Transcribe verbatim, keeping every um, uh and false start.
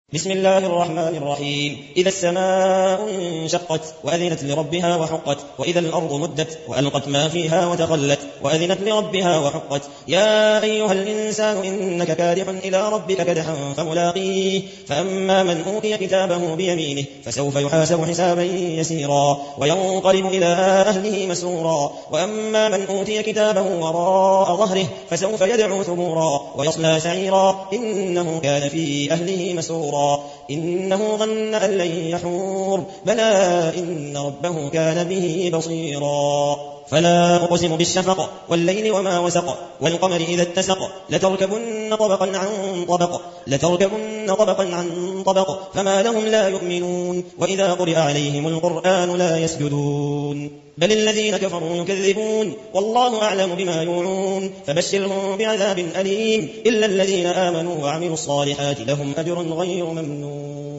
بسم الله الرحمن الرحيم. إذا السماء انشقت وأذنت لربها وحقت، وإذا الأرض مدت وألقت ما فيها وتخلت وأذنت لربها وحقت. يا أيها الإنسان إنك كادح إلى ربك كدحا فملاقيه. فأما من أوتي كتابه بيمينه فسوف يحاسب حسابا يسيرا وينقلب إلى أهله مسرورا. وأما من أوتي كتابه وراء ظهره فسوف يدعو ثبورا ويصلى سعيرا إنه كان في أهله مسرورا إنه ظن أن لن يحور بلى إن ربه كان به بصيرا. فلا أقسم بالشفق والليل وما وسق والقمر إذا اتسق لتركبن طبقا عن طبق لتركبن طبقا عن طبق فما لهم لا يؤمنون وإذا قرئ عليهم القرآن لا يسجدون بل الذين كفروا يكذبون والله أعلم بما يوعون فبشرهم بعذاب أليم إلا الذين آمنوا وعملوا الصالحات لهم أجر غير ممنون.